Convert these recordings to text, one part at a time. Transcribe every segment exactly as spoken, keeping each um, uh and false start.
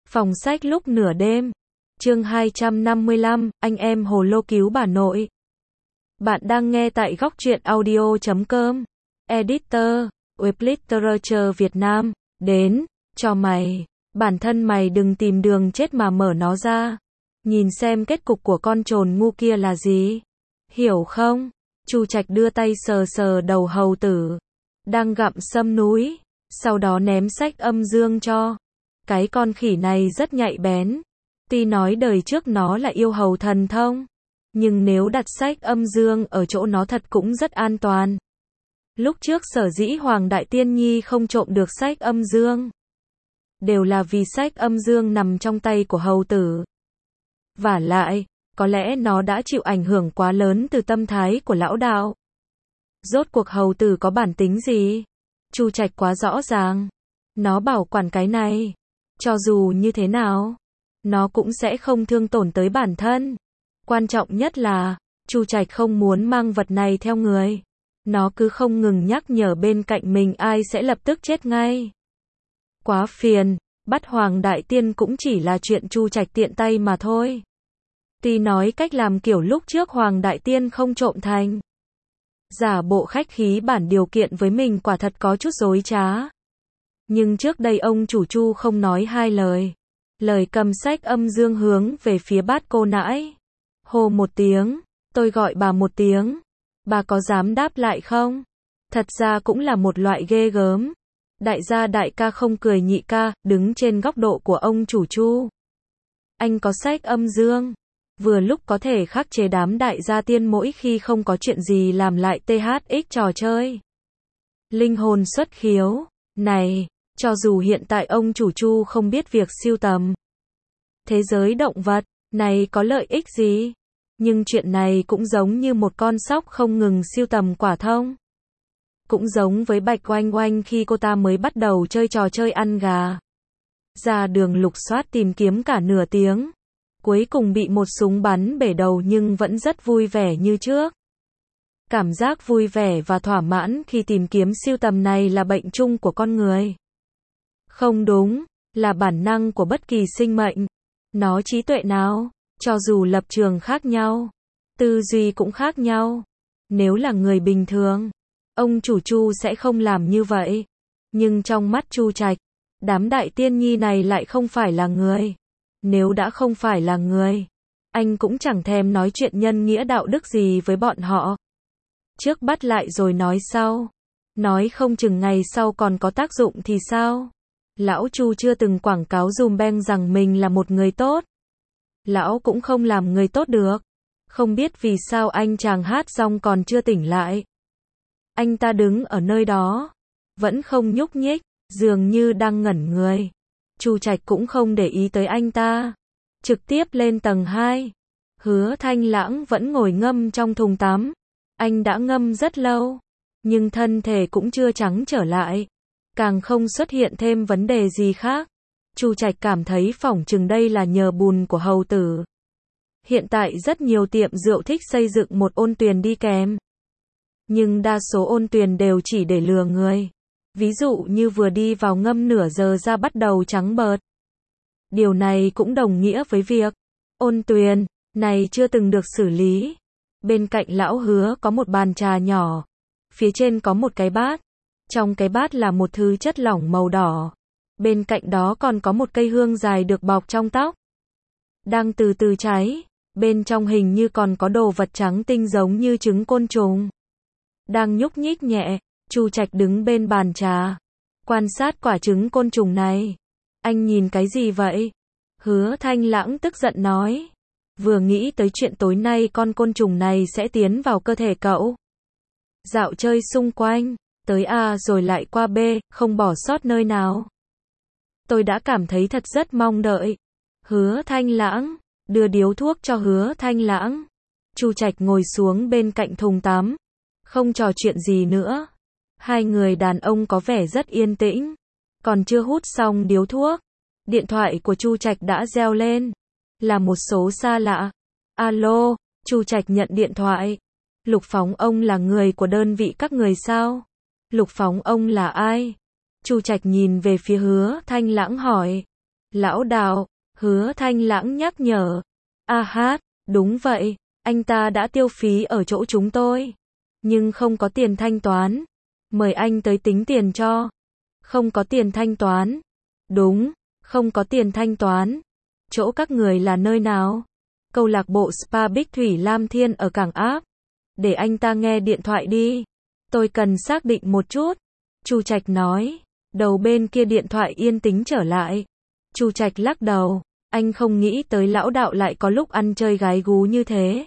Phòng sách lúc nửa đêm. Chương hai trăm năm mươi lăm, anh em hồ lô cứu bà nội. Bạn đang nghe tại góc truyện audio chấm com. Editor, Web Literature Việt Nam. Đến, cho mày. Bản thân mày đừng tìm đường chết mà mở nó ra. Nhìn xem kết cục của con trồn ngu kia là gì. Hiểu không? Chu Trạch đưa tay sờ sờ đầu hầu tử. Đang gặm sâm núi. Sau đó ném sách âm dương cho. Cái con khỉ này rất nhạy bén. Tuy nói đời trước nó là yêu hầu thần thông. Nhưng nếu đặt sách âm dương ở chỗ nó thật cũng rất an toàn. Lúc trước sở dĩ Hoàng Đại Tiên Nhi không trộm được sách âm dương. Đều là vì sách âm dương nằm trong tay của hầu tử. Vả lại, có lẽ nó đã chịu ảnh hưởng quá lớn từ tâm thái của lão đạo. Rốt cuộc hầu tử có bản tính gì? Chu Trạch quá rõ ràng. Nó bảo quản cái này. Cho dù như thế nào, nó cũng sẽ không thương tổn tới bản thân. Quan trọng nhất là, Chu Trạch không muốn mang vật này theo người. Nó cứ không ngừng nhắc nhở bên cạnh mình ai sẽ lập tức chết ngay. Quá phiền, bắt Hoàng Đại Tiên cũng chỉ là chuyện Chu Trạch tiện tay mà thôi. Tuy nói cách làm kiểu lúc trước Hoàng Đại Tiên không trộm thành. Giả bộ khách khí bản điều kiện với mình quả thật có chút dối trá. Nhưng trước đây ông chủ Chu không nói hai lời. Lời cầm sách âm dương hướng về phía bát cô nãi. Hô một tiếng, tôi gọi bà một tiếng. Bà có dám đáp lại không? Thật ra cũng là một loại ghê gớm. Đại gia đại ca không cười nhị ca, đứng trên góc độ của ông chủ Chu. Anh có sách âm dương. Vừa lúc có thể khắc chế đám đại gia tiên mỗi khi không có chuyện gì làm lại tê hát ích trò chơi. Linh hồn xuất khiếu. Này, cho dù hiện tại ông chủ Chu không biết việc sưu tầm thế giới động vật này có lợi ích gì, nhưng chuyện này cũng giống như một con sóc không ngừng sưu tầm quả thông. Cũng giống với Bạch Oanh Oanh khi cô ta mới bắt đầu chơi trò chơi ăn gà. Ra đường lục soát tìm kiếm cả nửa tiếng. Cuối cùng bị một súng bắn bể đầu nhưng vẫn rất vui vẻ như trước. Cảm giác vui vẻ và thỏa mãn khi tìm kiếm sưu tầm này là bệnh chung của con người. Không đúng, là bản năng của bất kỳ sinh mệnh. Nó trí tuệ nào, cho dù lập trường khác nhau, tư duy cũng khác nhau. Nếu là người bình thường, ông chủ Chu sẽ không làm như vậy. Nhưng trong mắt Chu Trạch, đám đại tiên nhi này lại không phải là người. Nếu đã không phải là người, anh cũng chẳng thèm nói chuyện nhân nghĩa đạo đức gì với bọn họ. Trước bắt lại rồi nói sau. Nói không chừng ngày sau còn có tác dụng thì sao? Lão Chu chưa từng quảng cáo dùm beng rằng mình là một người tốt. Lão cũng không làm người tốt được. Không biết vì sao anh chàng hát xong còn chưa tỉnh lại. Anh ta đứng ở nơi đó, vẫn không nhúc nhích, dường như đang ngẩn người. Chu Trạch cũng không để ý tới anh ta. Trực tiếp lên tầng hai. Hứa Thanh Lãng vẫn ngồi ngâm trong thùng tắm. Anh đã ngâm rất lâu, nhưng thân thể cũng chưa trắng trở lại. Càng không xuất hiện thêm vấn đề gì khác. Chu Trạch cảm thấy phỏng chừng đây là nhờ bùn của hầu tử. Hiện tại rất nhiều tiệm rượu thích xây dựng một ôn tuyền đi kèm. Nhưng đa số ôn tuyền đều chỉ để lừa người. Ví dụ như vừa đi vào ngâm nửa giờ ra bắt đầu trắng bợt. Điều này cũng đồng nghĩa với việc ôn tuyền này chưa từng được xử lý. Bên cạnh lão Hứa có một bàn trà nhỏ. Phía trên có một cái bát. Trong cái bát là một thứ chất lỏng màu đỏ. Bên cạnh đó còn có một cây hương dài được bọc trong tóc. Đang từ từ cháy. Bên trong hình như còn có đồ vật trắng tinh giống như trứng côn trùng. Đang nhúc nhích nhẹ. Chu Trạch đứng bên bàn trà. Quan sát quả trứng côn trùng này. Anh nhìn cái gì vậy? Hứa Thanh Lãng tức giận nói. Vừa nghĩ tới chuyện tối nay con côn trùng này sẽ tiến vào cơ thể cậu. Dạo chơi xung quanh. Tới A rồi lại qua B, không bỏ sót nơi nào. Tôi đã cảm thấy thật rất mong đợi. Hứa Thanh Lãng, đưa điếu thuốc cho Hứa Thanh Lãng. Chu Trạch ngồi xuống bên cạnh thùng tắm. Không trò chuyện gì nữa. Hai người đàn ông có vẻ rất yên tĩnh. Còn chưa hút xong điếu thuốc. Điện thoại của Chu Trạch đã reo lên. Là một số xa lạ. Alo, Chu Trạch nhận điện thoại. Lục Phóng ông là người của đơn vị các người sao? Lục Phóng ông là ai? Chu Trạch nhìn về phía Hứa Thanh Lãng hỏi. Lão đạo, Hứa Thanh Lãng nhắc nhở. A hát, đúng vậy, anh ta đã tiêu phí ở chỗ chúng tôi. Nhưng không có tiền thanh toán. Mời anh tới tính tiền cho. Không có tiền thanh toán. Đúng, không có tiền thanh toán. Chỗ các người là nơi nào? Câu lạc bộ Spa Bích Thủy Lam Thiên ở Cảng Áp. Để anh ta nghe điện thoại đi. Tôi cần xác định một chút. Chu Trạch nói. Đầu bên kia điện thoại yên tĩnh trở lại. Chu Trạch lắc đầu. Anh không nghĩ tới lão đạo lại có lúc ăn chơi gái gú như thế.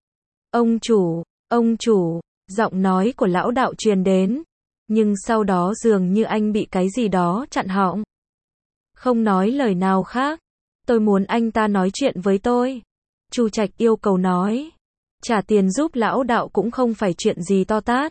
Ông chủ, ông chủ, giọng nói của lão đạo truyền đến. Nhưng sau đó dường như anh bị cái gì đó chặn họng. Không nói lời nào khác. Tôi muốn anh ta nói chuyện với tôi. Chu Trạch yêu cầu nói. Trả tiền giúp lão đạo cũng không phải chuyện gì to tát.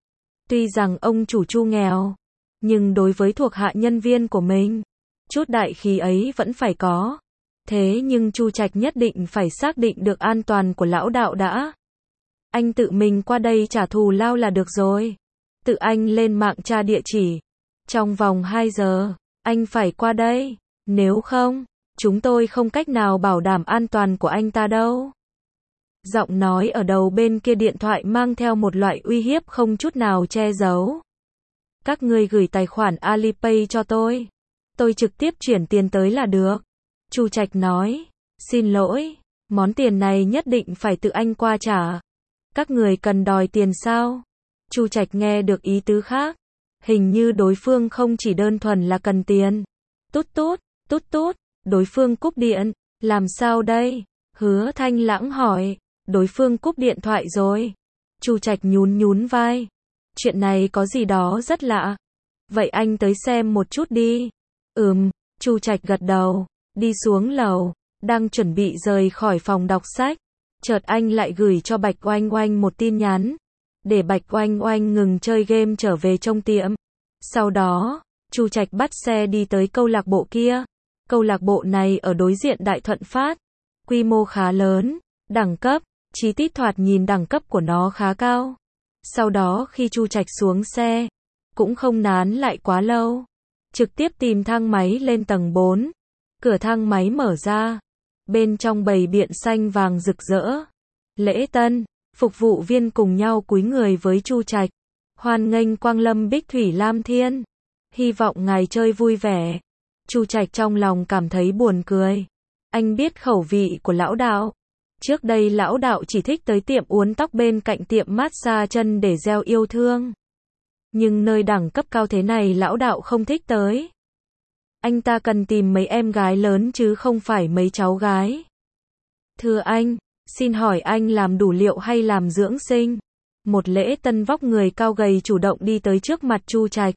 Tuy rằng ông chủ Chu nghèo, nhưng đối với thuộc hạ nhân viên của mình, chút đại khí ấy vẫn phải có. Thế nhưng Chu Trạch nhất định phải xác định được an toàn của lão đạo đã. Anh tự mình qua đây trả thù lao là được rồi. Tự anh lên mạng tra địa chỉ. Trong vòng hai giờ, anh phải qua đây. Nếu không, chúng tôi không cách nào bảo đảm an toàn của anh ta đâu. Giọng nói ở đầu bên kia điện thoại mang theo một loại uy hiếp không chút nào che giấu. Các ngươi gửi tài khoản Alipay cho tôi. Tôi trực tiếp chuyển tiền tới là được. Chu Trạch nói. Xin lỗi, món tiền này nhất định phải tự anh qua trả. Các người cần đòi tiền sao? Chu Trạch nghe được ý tứ khác. Hình như đối phương không chỉ đơn thuần là cần tiền. Tút tút, tút tút, đối phương cúp điện. Làm sao đây? Hứa Thanh Lãng hỏi. Đối phương cúp điện thoại rồi. Chu Trạch nhún nhún vai. Chuyện này có gì đó rất lạ. Vậy anh tới xem một chút đi. Ừm, Chu Trạch gật đầu. Đi xuống lầu. Đang chuẩn bị rời khỏi phòng đọc sách. Chợt anh lại gửi cho Bạch Oanh Oanh một tin nhắn. Để Bạch Oanh Oanh ngừng chơi game trở về trong tiệm. Sau đó, Chu Trạch bắt xe đi tới câu lạc bộ kia. Câu lạc bộ này ở đối diện Đại Thuận Phát. Quy mô khá lớn, đẳng cấp, chi tiết thoạt nhìn đẳng cấp của nó khá cao. Sau đó khi Chu Trạch xuống xe, cũng không nán lại quá lâu. Trực tiếp tìm thang máy lên tầng bốn. Cửa thang máy mở ra. Bên trong bày biện xanh vàng rực rỡ. Lễ tân, phục vụ viên cùng nhau cúi người với Chu Trạch. Hoan nghênh quang lâm Bích Thủy Lam Thiên. Hy vọng ngài chơi vui vẻ. Chu Trạch trong lòng cảm thấy buồn cười. Anh biết khẩu vị của lão đạo. Trước đây lão đạo chỉ thích tới tiệm uốn tóc bên cạnh tiệm massage chân để gieo yêu thương. Nhưng nơi đẳng cấp cao thế này lão đạo không thích tới. Anh ta cần tìm mấy em gái lớn chứ không phải mấy cháu gái. Thưa anh, xin hỏi anh làm đủ liệu hay làm dưỡng sinh? Một lễ tân vóc người cao gầy chủ động đi tới trước mặt Chu Trạch.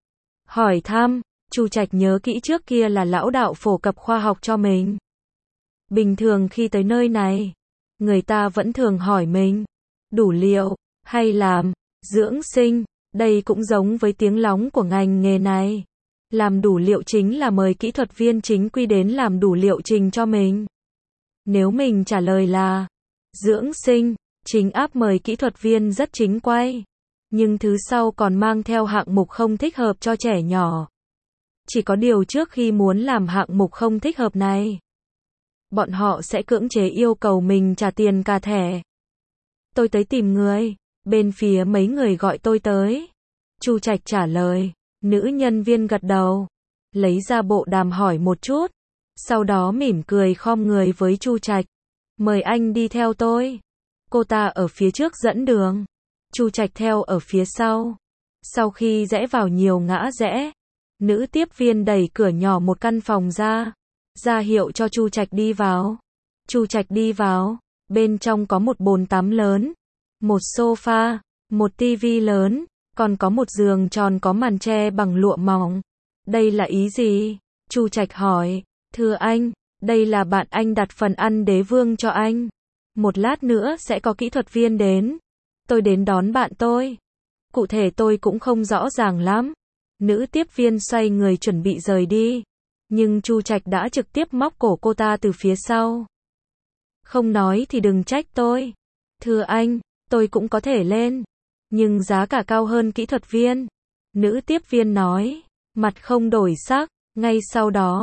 Hỏi thăm, Chu Trạch nhớ kỹ trước kia là lão đạo phổ cập khoa học cho mình. Bình thường khi tới nơi này, người ta vẫn thường hỏi mình, đủ liệu, hay làm, dưỡng sinh, đây cũng giống với tiếng lóng của ngành nghề này. Làm đủ liệu chính là mời kỹ thuật viên chính quy đến làm đủ liệu trình cho mình. Nếu mình trả lời là, dưỡng sinh, chính áp mời kỹ thuật viên rất chính quay. Nhưng thứ sau còn mang theo hạng mục không thích hợp cho trẻ nhỏ. Chỉ có điều trước khi muốn làm hạng mục không thích hợp này, bọn họ sẽ cưỡng chế yêu cầu mình trả tiền cả thẻ. Tôi tới tìm người, bên phía mấy người gọi tôi tới. Chu Trạch trả lời, nữ nhân viên gật đầu, lấy ra bộ đàm hỏi một chút, sau đó mỉm cười khom người với Chu Trạch. Mời anh đi theo tôi. Cô ta ở phía trước dẫn đường, Chu Trạch theo ở phía sau. Sau khi rẽ vào nhiều ngã rẽ, nữ tiếp viên đẩy cửa nhỏ một căn phòng ra, ra hiệu cho Chu Trạch đi vào. Chu Trạch đi vào, bên trong có một bồn tắm lớn, một sofa, một tivi lớn, còn có một giường tròn có màn tre bằng lụa mỏng. Đây là ý gì? Chu Trạch hỏi. Thưa anh, đây là bạn anh đặt phần ăn đế vương cho anh. Một lát nữa sẽ có kỹ thuật viên đến. Tôi đến đón bạn tôi. Cụ thể tôi cũng không rõ ràng lắm. Nữ tiếp viên xoay người chuẩn bị rời đi. Nhưng Chu Trạch đã trực tiếp móc cổ cô ta từ phía sau. Không nói thì đừng trách tôi. Thưa anh, tôi cũng có thể lên. Nhưng giá cả cao hơn kỹ thuật viên. Nữ tiếp viên nói. Mặt không đổi sắc. Ngay sau đó,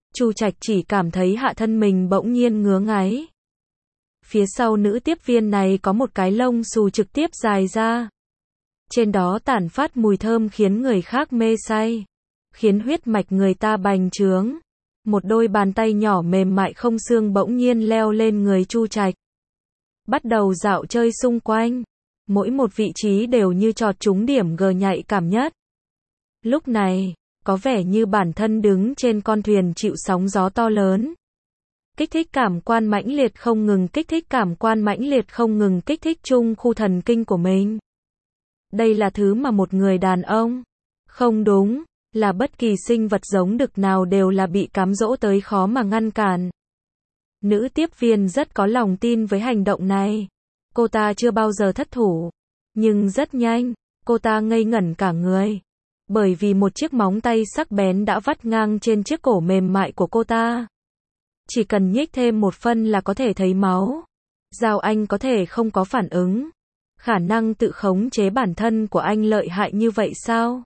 Chu Trạch chỉ cảm thấy hạ thân mình bỗng nhiên ngứa ngáy. Phía sau nữ tiếp viên này có một cái lông xù trực tiếp dài ra. Trên đó tản phát mùi thơm khiến người khác mê say, khiến huyết mạch người ta bành trướng. Một đôi bàn tay nhỏ mềm mại không xương bỗng nhiên leo lên người Chu Trạch, bắt đầu dạo chơi xung quanh. Mỗi một vị trí đều như chọt trúng điểm gờ nhạy cảm nhất. Lúc này, có vẻ như bản thân đứng trên con thuyền chịu sóng gió to lớn. Kích thích cảm quan mãnh liệt không ngừng kích thích cảm quan mãnh liệt không ngừng kích thích chung khu thần kinh của mình. Đây là thứ mà một người đàn ông, không đúng, là bất kỳ sinh vật giống đực nào đều là bị cám dỗ tới khó mà ngăn cản. Nữ tiếp viên rất có lòng tin với hành động này. Cô ta chưa bao giờ thất thủ. Nhưng rất nhanh, cô ta ngây ngẩn cả người. Bởi vì một chiếc móng tay sắc bén đã vắt ngang trên chiếc cổ mềm mại của cô ta. Chỉ cần nhích thêm một phân là có thể thấy máu. Giao Anh có thể không có phản ứng. Khả năng tự khống chế bản thân của anh lợi hại như vậy sao?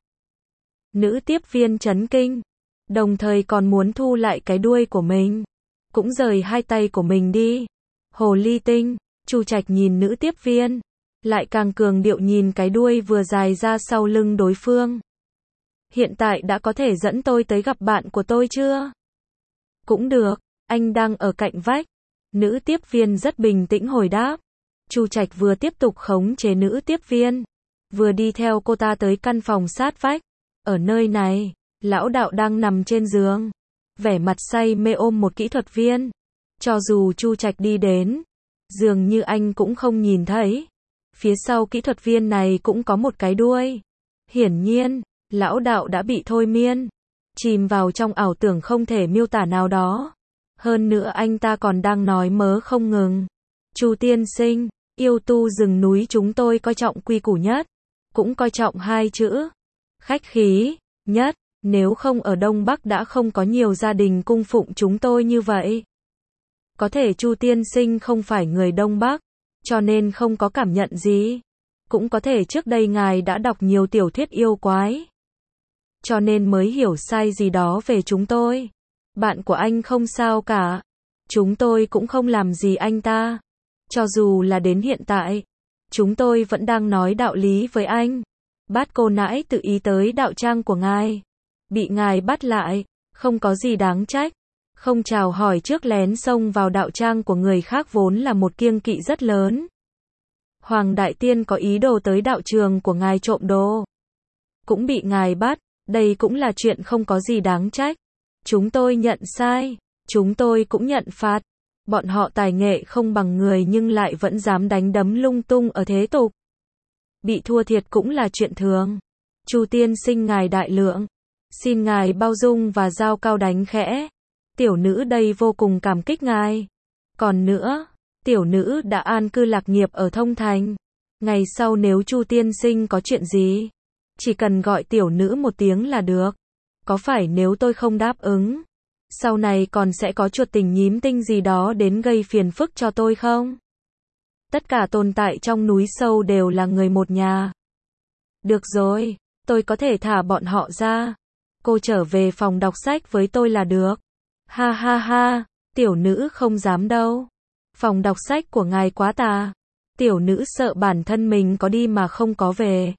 Nữ tiếp viên chấn kinh. Đồng thời còn muốn thu lại cái đuôi của mình. Cũng rời hai tay của mình đi. Hồ ly tinh. Chu Trạch nhìn nữ tiếp viên. Lại càng cường điệu nhìn cái đuôi vừa dài ra sau lưng đối phương. Hiện tại đã có thể dẫn tôi tới gặp bạn của tôi chưa? Cũng được, anh đang ở cạnh vách. Nữ tiếp viên rất bình tĩnh hồi đáp. Chu Trạch vừa tiếp tục khống chế nữ tiếp viên, vừa đi theo cô ta tới căn phòng sát vách. Ở nơi này, lão đạo đang nằm trên giường, vẻ mặt say mê ôm một kỹ thuật viên. Cho dù Chu Trạch đi đến, dường như anh cũng không nhìn thấy. Phía sau kỹ thuật viên này cũng có một cái đuôi. Hiển nhiên, lão đạo đã bị thôi miên, chìm vào trong ảo tưởng không thể miêu tả nào đó. Hơn nữa anh ta còn đang nói mớ không ngừng. Chu tiên sinh, yêu tu rừng núi chúng tôi coi trọng quy củ nhất, cũng coi trọng hai chữ khách khí nhất. Nếu không ở Đông Bắc đã không có nhiều gia đình cung phụng chúng tôi như vậy. Có thể Chu tiên sinh không phải người Đông Bắc, cho nên không có cảm nhận gì. Cũng có thể trước đây ngài đã đọc nhiều tiểu thuyết yêu quái, cho nên mới hiểu sai gì đó về chúng tôi. Bạn của anh không sao cả. Chúng tôi cũng không làm gì anh ta. Cho dù là đến hiện tại, chúng tôi vẫn đang nói đạo lý với anh. Bát cô nãi tự ý tới đạo tràng của ngài, bị ngài bắt lại, không có gì đáng trách. Không chào hỏi trước lén xông vào đạo tràng của người khác vốn là một kiêng kỵ rất lớn. Hoàng Đại Tiên có ý đồ tới đạo trường của ngài trộm đồ, cũng bị ngài bắt, đây cũng là chuyện không có gì đáng trách. Chúng tôi nhận sai, chúng tôi cũng nhận phạt. Bọn họ tài nghệ không bằng người nhưng lại vẫn dám đánh đấm lung tung ở thế tục. Bị thua thiệt cũng là chuyện thường. Chu tiên sinh ngài đại lượng, xin ngài bao dung và giao cao đánh khẽ. Tiểu nữ đây vô cùng cảm kích ngài. Còn nữa, tiểu nữ đã an cư lạc nghiệp ở Thông Thành. Ngày sau nếu Chu tiên sinh có chuyện gì, chỉ cần gọi tiểu nữ một tiếng là được. Có phải nếu tôi không đáp ứng, sau này còn sẽ có chuột tình nhím tinh gì đó đến gây phiền phức cho tôi không? Tất cả tồn tại trong núi sâu đều là người một nhà. Được rồi, tôi có thể thả bọn họ ra. Cô trở về phòng đọc sách với tôi là được. Ha ha ha, tiểu nữ không dám đâu. Phòng đọc sách của ngài quá tà. Tiểu nữ sợ bản thân mình có đi mà không có về.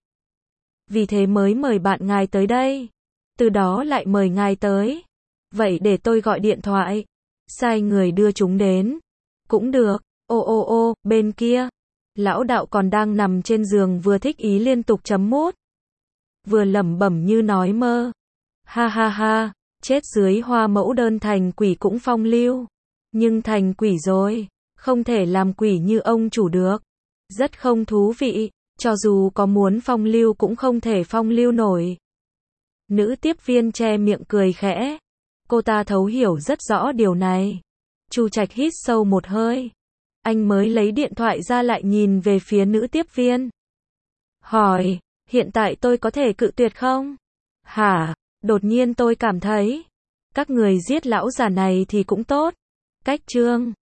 Vì thế mới mời bạn ngài tới đây. Từ đó lại mời ngài tới. Vậy để tôi gọi điện thoại, sai người đưa chúng đến. Cũng được. Ô ô ô, bên kia. Lão đạo còn đang nằm trên giường vừa thích ý liên tục chấm mút, vừa lẩm bẩm như nói mơ. Ha ha ha, chết dưới hoa mẫu đơn thành quỷ cũng phong lưu. Nhưng thành quỷ rồi, không thể làm quỷ như ông chủ được. Rất không thú vị, cho dù có muốn phong lưu cũng không thể phong lưu nổi. Nữ tiếp viên che miệng cười khẽ. Cô ta thấu hiểu rất rõ điều này. Chu Trạch hít sâu một hơi. Anh mới lấy điện thoại ra lại nhìn về phía nữ tiếp viên. Hỏi, hiện tại tôi có thể cự tuyệt không? Hả, đột nhiên tôi cảm thấy, các người giết lão già này thì cũng tốt. Cách chương